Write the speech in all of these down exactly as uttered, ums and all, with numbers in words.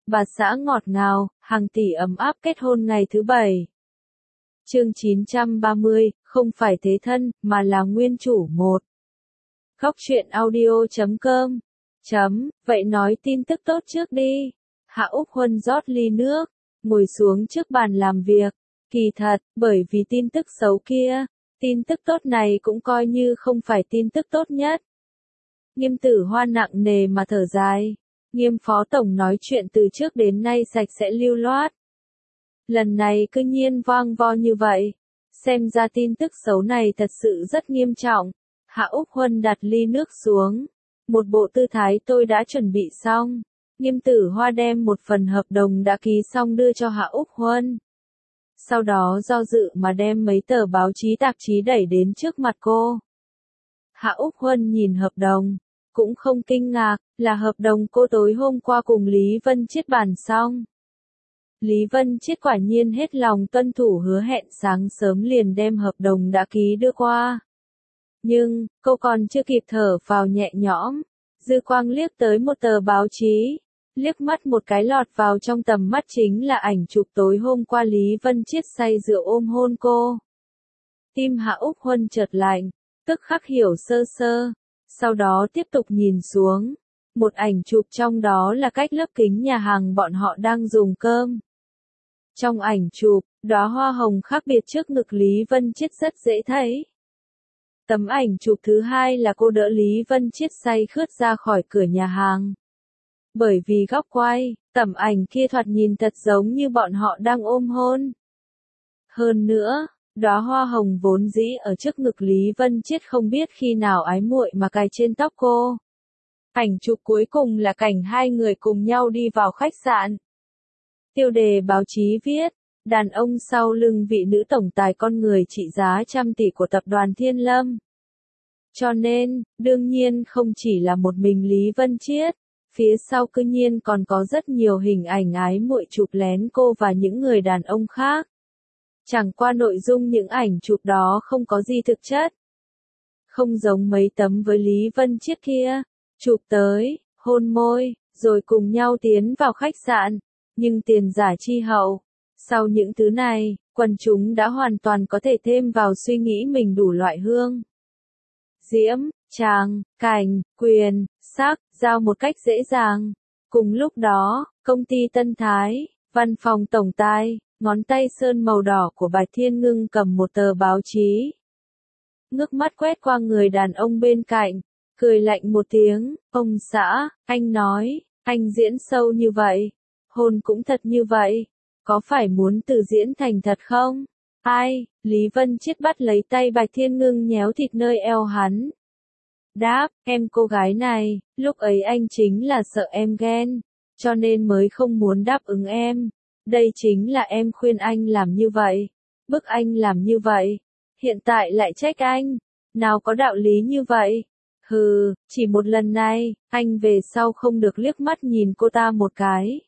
bà xã ngọt ngào, hàng tỷ ấm áp kết hôn ngày thứ bảy. Chương chín trăm ba mươi, không phải thế thân, mà là nguyên chủ một. Góc truyện audio chấm com. Chấm, vậy nói tin tức tốt trước đi. Hạ Úc Huân rót ly nước, ngồi xuống trước bàn làm việc. Kỳ thật, bởi vì tin tức xấu kia, tin tức tốt này cũng coi như không phải tin tức tốt nhất. Nghiêm Tử Hoa nặng nề mà thở dài. Nghiêm phó tổng nói chuyện từ trước đến nay sạch sẽ lưu loát. Lần này cứ nhiên vang vo như vậy. Xem ra tin tức xấu này thật sự rất nghiêm trọng. Hạ Úc Huân đặt ly nước xuống. Một bộ tư thái tôi đã chuẩn bị xong. Nghiêm Tử Hoa đem một phần hợp đồng đã ký xong đưa cho Hạ Úc Huân. Sau đó do dự mà đem mấy tờ báo chí tạp chí đẩy đến trước mặt cô. Hạ Úc Huân nhìn hợp đồng, cũng không kinh ngạc, là hợp đồng cô tối hôm qua cùng Lý Vân Chiết bàn xong. Lý Vân Chiết quả nhiên hết lòng tuân thủ hứa hẹn, sáng sớm liền đem hợp đồng đã ký đưa qua. Nhưng, cô còn chưa kịp thở vào nhẹ nhõm, dư quang liếc tới một tờ báo chí, liếc mắt một cái lọt vào trong tầm mắt chính là ảnh chụp tối hôm qua Lý Vân Chiết say rượu ôm hôn cô. Tim Hạ Úc Huân chợt lạnh, tức khắc hiểu sơ sơ, sau đó tiếp tục nhìn xuống, một ảnh chụp trong đó là cách lớp kính nhà hàng bọn họ đang dùng cơm. Trong ảnh chụp, đóa hoa hồng khác biệt trước ngực Lý Vân Chiết rất dễ thấy. Tấm ảnh chụp thứ hai là cô đỡ Lý Vân Chiết say khướt ra khỏi cửa nhà hàng. Bởi vì góc quay, tấm ảnh kia thoạt nhìn thật giống như bọn họ đang ôm hôn. Hơn nữa, đóa hoa hồng vốn dĩ ở trước ngực Lý Vân Chiết không biết khi nào ái muội mà cài trên tóc cô. Ảnh chụp cuối cùng là cảnh hai người cùng nhau đi vào khách sạn. Tiêu đề báo chí viết, đàn ông sau lưng vị nữ tổng tài con người trị giá trăm tỷ của tập đoàn Thiên Lâm. Cho nên, đương nhiên không chỉ là một mình Lý Vân Chiết, phía sau cư nhiên còn có rất nhiều hình ảnh ái muội chụp lén cô và những người đàn ông khác. Chẳng qua nội dung những ảnh chụp đó không có gì thực chất. Không giống mấy tấm với Lý Vân Chiết kia, chụp tới, hôn môi, rồi cùng nhau tiến vào khách sạn, nhưng tiền giả chi hậu. Sau những thứ này, quần chúng đã hoàn toàn có thể thêm vào suy nghĩ mình đủ loại hương. Diễm, tràng, cảnh, quyền, sắc, giao một cách dễ dàng. Cùng lúc đó, công ty Tân Thái, văn phòng tổng tài, ngón tay sơn màu đỏ của Bạch Thiên Ngưng cầm một tờ báo chí. Ngước mắt quét qua người đàn ông bên cạnh, cười lạnh một tiếng, ông xã, anh nói, anh diễn sâu như vậy, hôn cũng thật như vậy, có phải muốn từ diễn thành thật không? Ai? Lý Vân Chiết bắt lấy tay Bạch Thiên Ngưng nhéo thịt nơi eo hắn. Đáp, em cô gái này, lúc ấy anh chính là sợ em ghen, cho nên mới không muốn đáp ứng em. Đây chính là em khuyên anh làm như vậy, bức anh làm như vậy, hiện tại lại trách anh, nào có đạo lý như vậy. Hừ, chỉ một lần này, anh về sau không được liếc mắt nhìn cô ta một cái.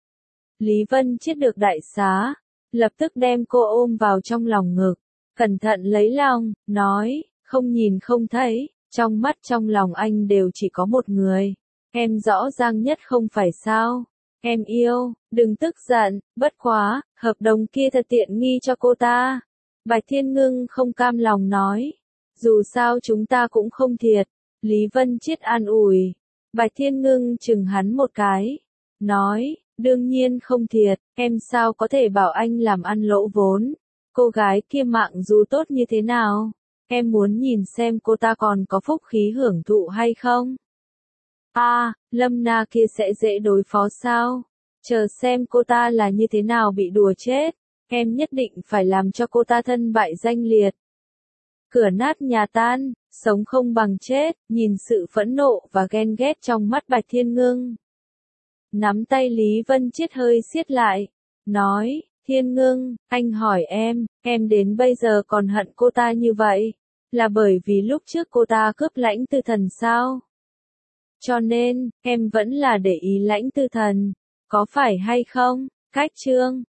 Lý Vân Chiết được đại xá, lập tức đem cô ôm vào trong lòng ngực, cẩn thận lấy lòng, nói, không nhìn không thấy, trong mắt trong lòng anh đều chỉ có một người, em rõ ràng nhất không phải sao, em yêu, đừng tức giận, bất quá, hợp đồng kia thật tiện nghi cho cô ta. Bạch Thiên Ngưng không cam lòng nói, dù sao chúng ta cũng không thiệt. Lý Vân Chiết an ủi, Bạch Thiên Ngưng chừng hắn một cái, nói, đương nhiên không thiệt, em sao có thể bảo anh làm ăn lỗ vốn, cô gái kia mạng dù tốt như thế nào, em muốn nhìn xem cô ta còn có phúc khí hưởng thụ hay không. A, à, Lâm Na kia sẽ dễ đối phó sao, chờ xem cô ta là như thế nào bị đùa chết, em nhất định phải làm cho cô ta thân bại danh liệt. Cửa nát nhà tan, sống không bằng chết, nhìn sự phẫn nộ và ghen ghét trong mắt Bạch Thiên Ngưng. Nắm tay Lý Vân Chiết hơi siết lại, nói, Thiên Ngưng, anh hỏi em, em đến bây giờ còn hận cô ta như vậy, là bởi vì lúc trước cô ta cướp Lãnh Tư Thần sao? Cho nên, em vẫn là để ý Lãnh Tư Thần, có phải hay không? Cách chương,